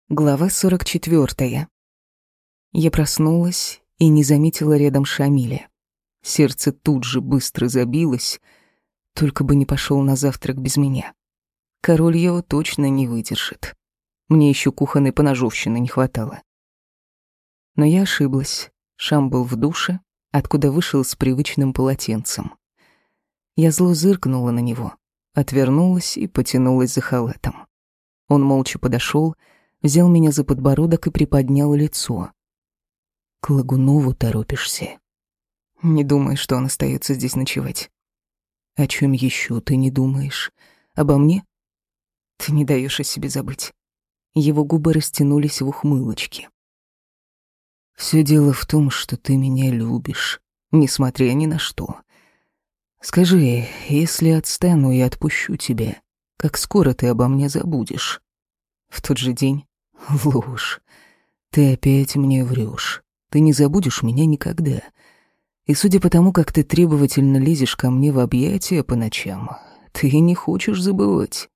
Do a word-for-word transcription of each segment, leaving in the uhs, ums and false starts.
Глава сорок четвёртая. Я проснулась и не заметила рядом Шамиля. Сердце тут же быстро забилось, только бы не пошел на завтрак без меня. Король его точно не выдержит. Мне еще кухонной поножовщины не хватало. Но я ошиблась. Шам был в душе, откуда вышел с привычным полотенцем. Я зло зыркнула на него, отвернулась и потянулась за халатом. Он молча подошел, взял меня за подбородок и приподнял лицо. «К Лагунову торопишься?» «Не думаю, что он остается здесь ночевать». «О чем еще ты не думаешь? Обо мне?» «Ты не даешь о себе забыть». Его губы растянулись в ухмылочке. «Все дело в том, что ты меня любишь, несмотря ни на что. Скажи, если отстану и отпущу тебя, как скоро ты обо мне забудешь?» «В тот же день?» «Ложь. Ты опять мне врешь. Ты не забудешь меня никогда. И судя по тому, как ты требовательно лезешь ко мне в объятия по ночам, ты не хочешь забывать».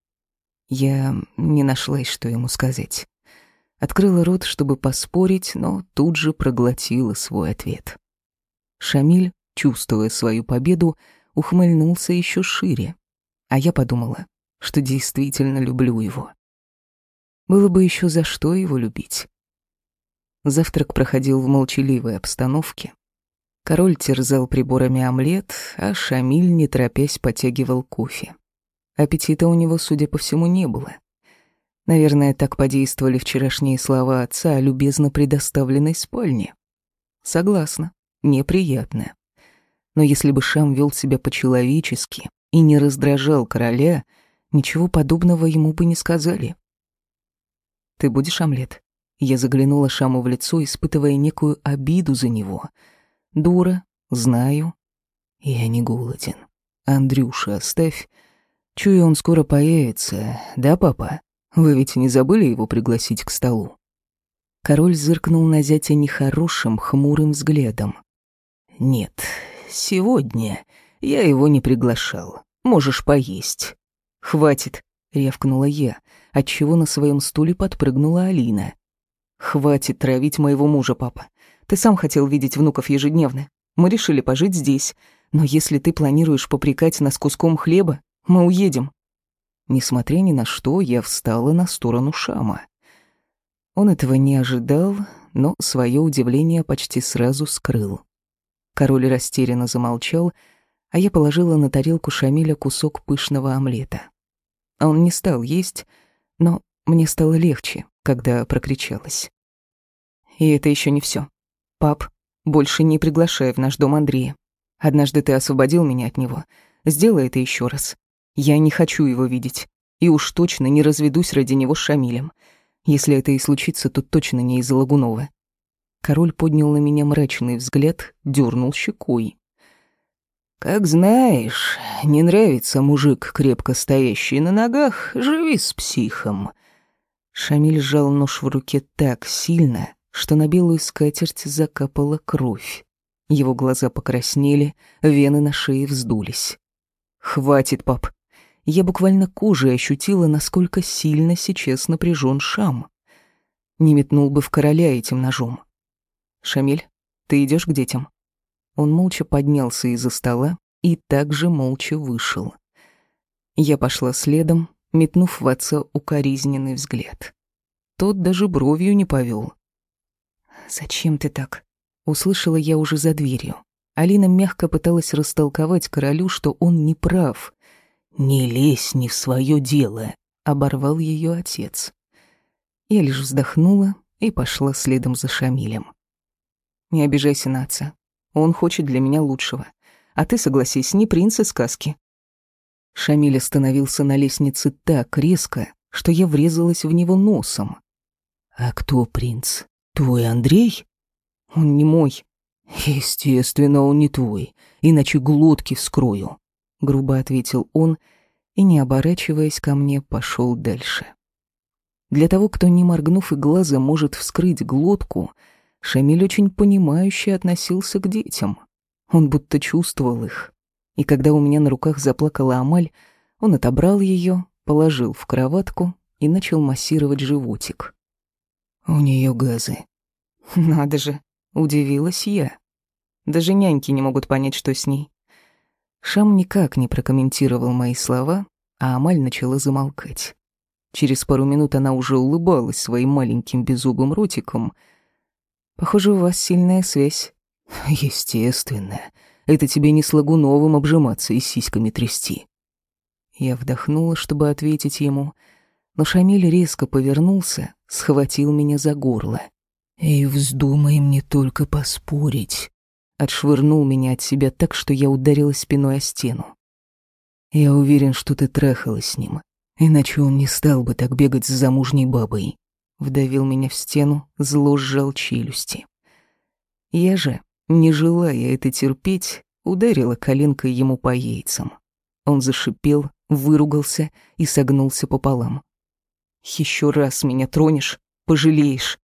Я не нашлась, что ему сказать. Открыла рот, чтобы поспорить, но тут же проглотила свой ответ. Шамиль, чувствуя свою победу, ухмыльнулся еще шире, а я подумала, что действительно люблю его. Было бы еще за что его любить. Завтрак проходил в молчаливой обстановке. Король терзал приборами омлет, а Шамиль, не торопясь, потягивал кофе. Аппетита у него, судя по всему, не было. Наверное, так подействовали вчерашние слова отца о любезно предоставленной спальне. Согласна, неприятно. Но если бы Шам вел себя по-человечески и не раздражал короля, ничего подобного ему бы не сказали. «Ты будешь омлет?» Я заглянула Шаму в лицо, испытывая некую обиду за него. «Дура, знаю. Я не голоден. Андрюша, оставь. Чую, он скоро появится. Да, папа? Вы ведь не забыли его пригласить к столу?» Король зыркнул на зятя нехорошим, хмурым взглядом. «Нет, сегодня я его не приглашал. Можешь поесть». «Хватит», — рявкнула я, отчего на своем стуле подпрыгнула Алина. «Хватит травить моего мужа, папа. Ты сам хотел видеть внуков ежедневно. Мы решили пожить здесь. Но если ты планируешь попрекать нас куском хлеба, мы уедем». Несмотря ни на что, я встала на сторону Шама. Он этого не ожидал, но свое удивление почти сразу скрыл. Король растерянно замолчал, а я положила на тарелку Шамиля кусок пышного омлета. Он не стал есть, но мне стало легче, когда прокричалась. «И это еще не все. Пап, больше не приглашай в наш дом Андрея. Однажды ты освободил меня от него. Сделай это еще раз. Я не хочу его видеть. И уж точно не разведусь ради него с Шамилем. Если это и случится, то точно не из-за Лагунова». Король поднял на меня мрачный взгляд, дернул щекой. «Как знаешь, не нравится мужик, крепко стоящий на ногах, живи с психом». Шамиль сжал нож в руке так сильно, что на белую скатерть закапала кровь. Его глаза покраснели, вены на шее вздулись. «Хватит, пап». Я буквально кожей ощутила, насколько сильно сейчас напряжен Шам. Не метнул бы в короля этим ножом. «Шамиль, ты идешь к детям?» Он молча поднялся из-за стола и также молча вышел. Я пошла следом, метнув в отца укоризненный взгляд. Тот даже бровью не повел. «Зачем ты так?» Услышала я уже за дверью. Алина мягко пыталась растолковать королю, что он не прав. «Не лезь не в свое дело», — оборвал ее отец. Я лишь вздохнула и пошла следом за Шамилем. «Не обижайся на отца. Он хочет для меня лучшего. А ты, согласись, не принц из сказки». Шамиль остановился на лестнице так резко, что я врезалась в него носом. «А кто принц? Твой Андрей?» «Он не мой». «Естественно, он не твой, иначе глотки вскрою», — грубо ответил он и, не оборачиваясь ко мне, пошел дальше. Для того, кто, не моргнув и глаза, может вскрыть глотку, Шамиль очень понимающе относился к детям. Он будто чувствовал их. И когда у меня на руках заплакала Амаль, он отобрал ее, положил в кроватку и начал массировать животик, У нее газы. Надо же, удивилась я. Даже няньки не могут понять, что с ней. Шам никак не прокомментировал мои слова, а Амаль начала замолкать. Через пару минут она уже улыбалась своим маленьким беззубым ротиком. «Похоже, у вас сильная связь». «Естественно. Это тебе не с Лагуновым обжиматься и сиськами трясти». Я вдохнула, чтобы ответить ему, но Шамиль резко повернулся, схватил меня за горло. «И вздумай мне только поспорить». Отшвырнул меня от себя так, что я ударилась спиной о стену. «Я уверен, что ты трахалась с ним, иначе он не стал бы так бегать с замужней бабой». Вдавил меня в стену, зло сжал челюсти. Я же, не желая это терпеть, ударила коленкой ему по яйцам. Он зашипел, выругался и согнулся пополам. «Еще раз меня тронешь, пожалеешь».